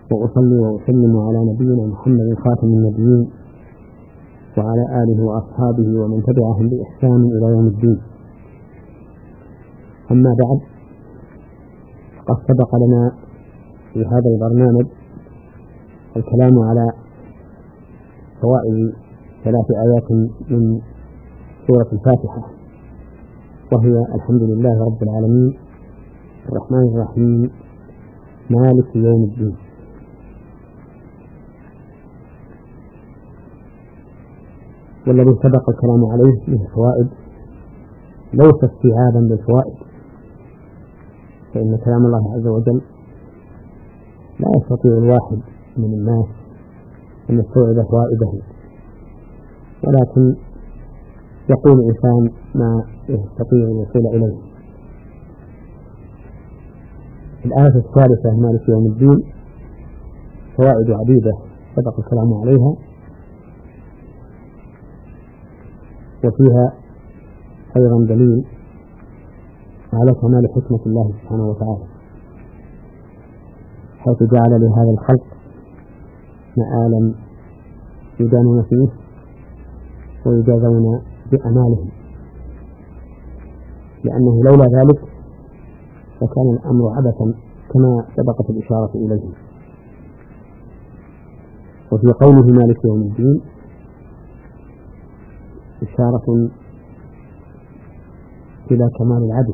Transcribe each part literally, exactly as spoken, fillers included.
وأصلي وأسلم على نبينا محمد خاتم النبيين وعلى آله وأصحابه ومن تبعهم بإحسان إلى يوم الدين. أما بعد، فقد سبق لنا في هذا البرنامج الكلام على فوائد ثلاث آيات من سورة الفاتحة، وهي الحمد لله رب العالمين الرحمن الرحيم مالك يوم الدين. والذي سبق الكلام عليه من الفوائد ليس استيعابا للفوائد، فإن كلام الله عز وجل لا يستطيع الواحد من الناس أن يستوعب فوائده، ولكن يقول الإنسان ما يستطيع الوصول إليه. الآية الثالثة مالك يوم الدين فوائد عديدة سبق الكلام عليها، وفيها أيضا دليل على كمال حكمة الله سبحانه وتعالى، حيث جعل لهذا الخلق مآلا يدانون فيه ويجازون بأعمالهم، لأنه لولا ذلك فكان الأمر عبثا كما سبقت الإشارة إليه. وفي قوله مالك يوم الدين إشارة إلى كمال العدل،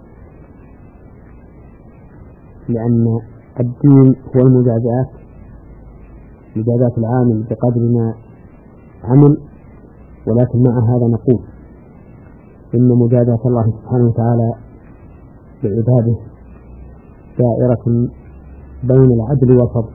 لأن الدين هو المجازات، مجازات العامل بقدر ما عمل، ولكن مع هذا نقول إن مجازات الله سبحانه وتعالى لعباده دائرة بين العدل والفضل،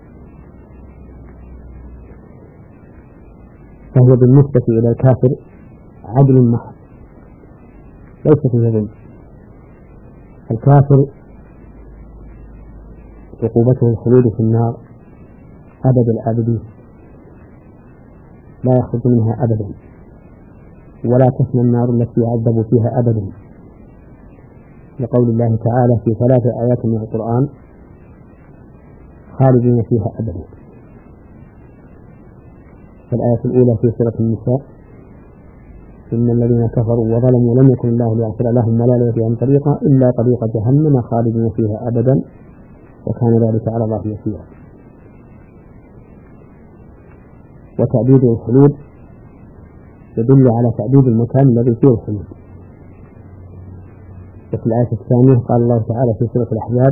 فهو بالنسبة إلى الكافر عدل محض ليس فيه ظلم. الكافر عقوبته الخلود في النار أبد الآبدين، لا يخرج منها أبدا، ولا تفنى النار التي يعذب فيها أبدا، لقول الله تعالى في ثلاث آيات من القرآن خالدين فيها أبدا. الآية الأولى في سورة النساء: إن الذين كفروا وظلموا لم يكن الله ليغفر لهم ولا ليهديهم طريقا إلا طريق جهنم خالدين فيها أبدا وكان ذلك على الله يسيرا. وتعديد الخلود يدل على تعديد المكان الذي فيه الخلود. وفي الآية الثانية قال الله تعالى في سورة الأحزاب: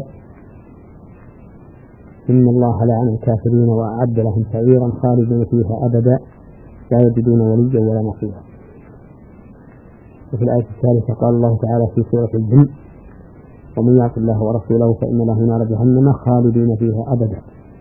إن الله لعن الكافرين وأعد لهم سعيرا خالدين فيها أبدا لا يجدون وليا ولا نصيرا. وفي الآية الثالثة قال الله تعالى في سورة الجن: ومن يعص الله ورسوله فإن له نار جهنم خالدين فيها أبدا.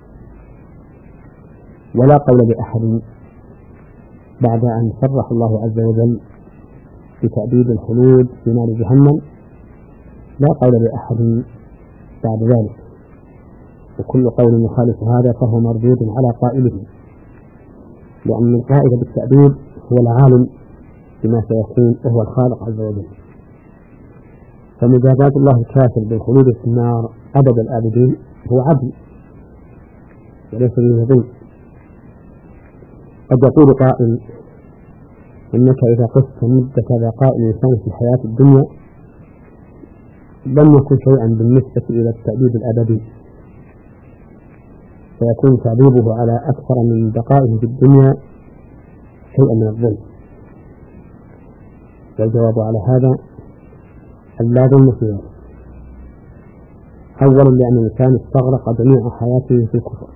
ولا قول بأحد بعد أن صرح الله عز وجل بتأبيد الخلود في نار جهنم، لا قول بأحد بعد ذلك، وكل قول يخالف هذا فهو مردود على قائله، لأن القائل بالتأبيد هو العالم بما سيكون وهو الخالق عز وجل. فمجازات الله الكافر بالخلود في النار أبد الآبدين هو عدل وليس به ظلم. قد يقول قائل: إنك إذا قست مدة بقاء الإنسان في الحياة الدنيا لم يكن شيئا بالنسبة إلى التأبيد الأبدي، فيكون تعذيبه على أكثر من بقائه في الدنيا شيئا من الظلم. والجواب على هذا أن لا ظلم في ذلك. أولا لأن الإنسان استغرق جميع حياته في الكفر،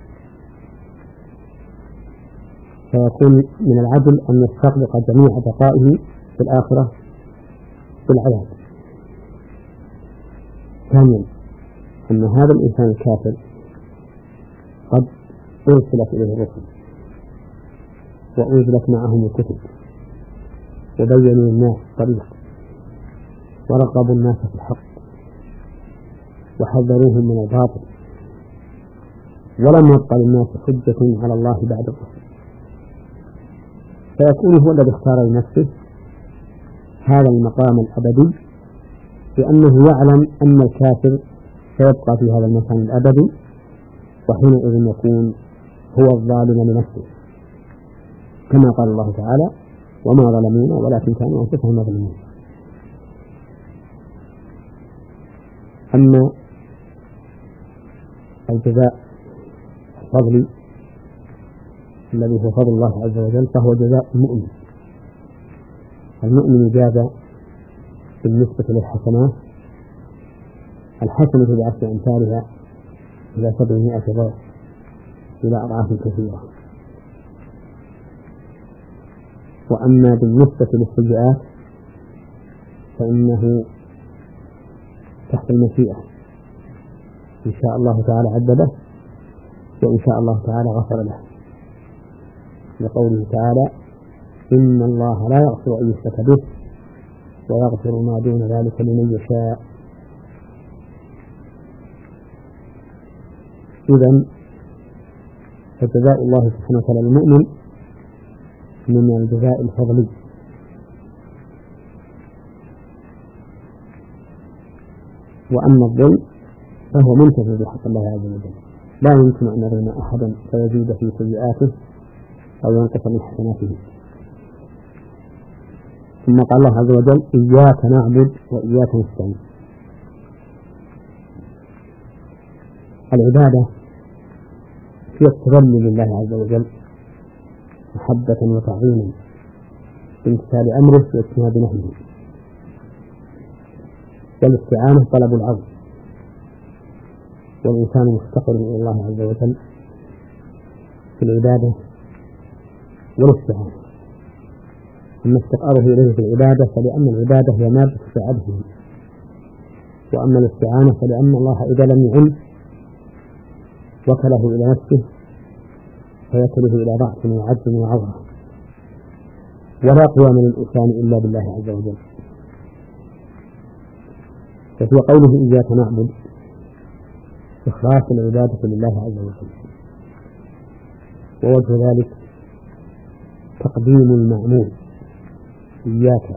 فيكون من العدل أن يستغرق جميع بقائه في الآخرة في العذاب. ثانيا أن هذا الإنسان الكافر قد أرسلت إليه الرسل وأنزلت معهم الكتب وبينوا الناس الطريق ورغبوا الناس في الحق وحذروهم من الباطل، ولم يبق للناس حجة على الله بعد الرسل، فيكون هو الذي اختار لنفسه هذا المقام الأبدي، لأنه يعلم أن الكافر سيبقى في هذا المكان الأبدي وحينئذ يكون هو الظالم لنفسه، كما قال الله تعالى: وما ظلمونا ولكن كانوا أنفسهم يظلمون. أما الجزاء الفضلي الذي هو فضل الله عز وجل فهو جزاء المؤمن. المؤمن جاز بالنسبة للحسنات الحسنة بعشر أمثالها إلى سبعمائة ضعف إلى أضعاف كثيرة. وأما بالنسبة للسيئات فإنه تحت المشيئة، إن شاء الله تعالى عذبه وإن شاء الله تعالى غفر له، لقوله تعالى: إن الله لا يغفر أن يشرك به ويغفر ما دون ذلك لمن يشاء. إذن فجزاء الله سبحانه وتعالى المؤمن من الجزاء الفضلي. وأما الظلم فهو منتفع بحق الله عز وجل، لا يمكن أن يظلم أحدا فيزيد في سيئاته أو ينقص من حسناته. ثم قال الله عز وجل: إياك نعبد وإياك نستعين. العبادة هي التذلل لله عز وجل محبة وتعظيما بامتثال أمره واجتناب نهيه، والاستعانة طلب العون، والإنسان مفتقر إلى الله عز وجل في العبادة والاستعانة. أما استقاره إليه في العبادة فلأن العبادة هي مادة سعادته، وأما الاستعانة فلأن الله إذا لم يعن وكله إلى نفسه فيكله إلى ضعف وعجز وعظمة، ولا قيام للإنسان إلا بالله عز وجل. ففي قوله إياك نعبد إخلاص العبادة لله عز وجل، ووجه ذلك تقديم المعمول إياك،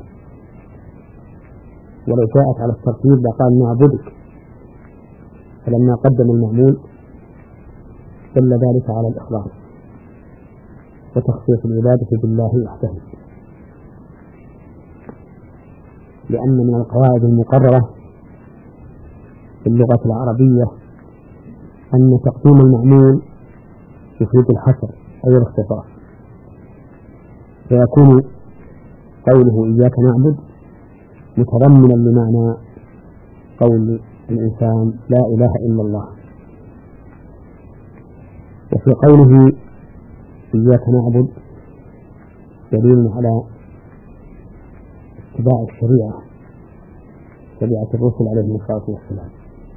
ولو جاءت على الترتيب لقال نعبدك، فلما قدم المعمول دل ذلك على الإخلاص وتخصيص العبادة بالله وحده، لأن من القواعد المقررة في اللغة العربية أن تقديم المعمول يفيد الحصر أو الاختصاص، فيكون قوله إياك نعبد متضمنا لمعنى قول الإنسان لا إله إلا الله. وفي قوله إياك نعبد دليل على اتباع الشريعة، شريعة الرسل عليهم الصلاة والسلام،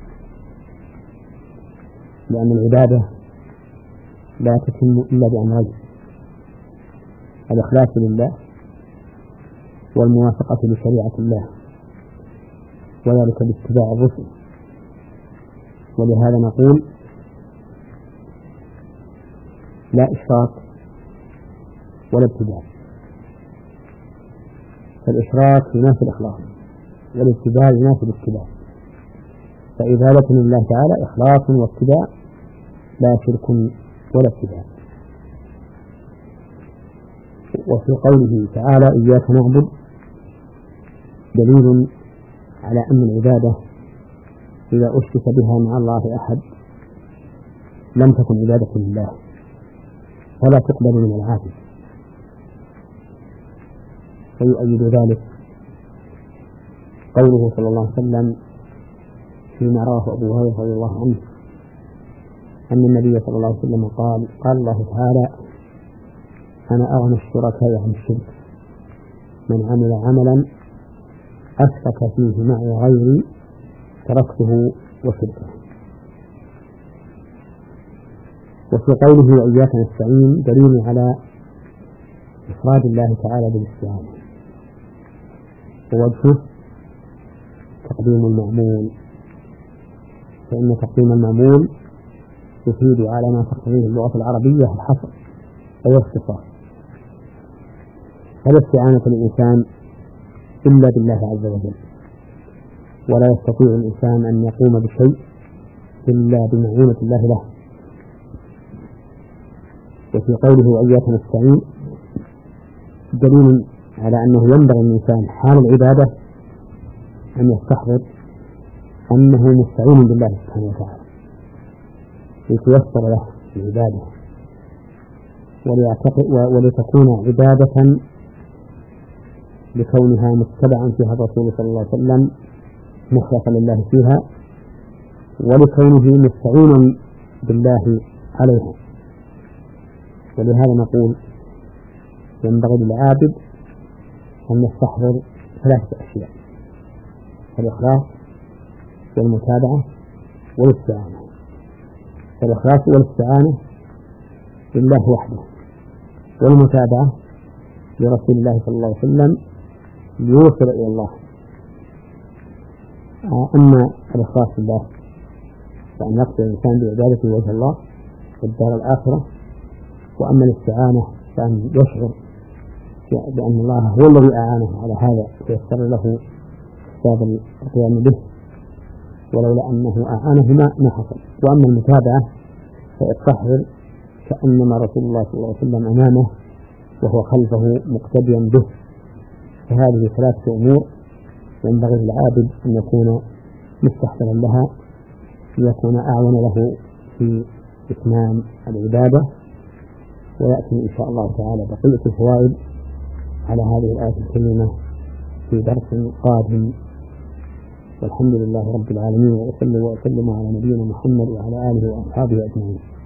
لأن العبادة لا تتم إلا بأمرين: الإخلاص لله والموافقة لشريعة الله، وذلك باتباع الرسل. ولهذا نقول لا إشراك ولا ابتداع، فالإشراك ينافي الإخلاص والابتداع ينافي الاتباع، فإزالة لله تعالى إخلاص واتباع لا شرك ولا ابتداع. وفي قوله تعالى إياك نعبد دليل على أن العبادة إذا أشرك بها مع الله أحد لم تكن عبادة لله فلا تقبل من العابد. ويؤيد ذلك قوله صلى الله عليه وسلم فيما رواه أبو هريرة رضي الله عنه أن النبي صلى الله عليه وسلم قال: قال الله تعالى: أنا أغنى الشركاء عن الشرك، من عمل عملا أشرك فيه معي غيري تركته وشركه. وفي قوله وإياك نستعين دليل على إفراد الله تعالى بالاستعانة، ووجهه تقديم المعمول، فإن تقديم المعمول يفيد على ما تقتضيه اللغة العربية الحصر أو الاختصاص، فلا استعانة الإنسان إلا بالله عز وجل، ولا يستطيع الإنسان أن يقوم بشيء إلا بمعونة الله له، وفي قوله وإياك نستعين دليل على أنه ينبغي الإنسان حال العبادة أن يستحضر أنه مستعين بالله سبحانه وتعالى ليتيسر له العبادة ولتكون عبادة لكونها متبعا فيها الرسول صلى الله عليه وسلم مخلصا لله فيها، ولكونه مستعينا بالله عليها. ولهذا نقول ينبغي للعابد أن يستحضر ثلاثة أشياء: الإخلاص والمتابعة والاستعانة. الإخلاص والاستعانة لله وحده، والمتابعة لرسول الله صلى الله عليه وسلم ليوصل إلى الله. أما الإخلاص لله فأن يقصد الإنسان بعبادته وجه الله والدار الآخرة، وأما الاستعانة فأن يشعر بأن الله هو الذي أعانه على هذا ويسر له أسباب القيام به، ولولا أنه أعانه ما حصل. وأما المتابعة فيستحضر كأنما رسول الله صلى الله عليه وسلم أمامه وهو خلفه مقتديا به. فهذه ثلاثة أمور ينبغي للعابد أن يكون مستحضرا لها ليكون أعون له في إتمام العبادة. ويأتي إن شاء الله تعالى بقية الفوائد على هذه الآية الكريمة في درس قادم، والحمد لله رب العالمين، وأصلي وأسلم على نبينا محمد وعلى آله وأصحابه أجمعين.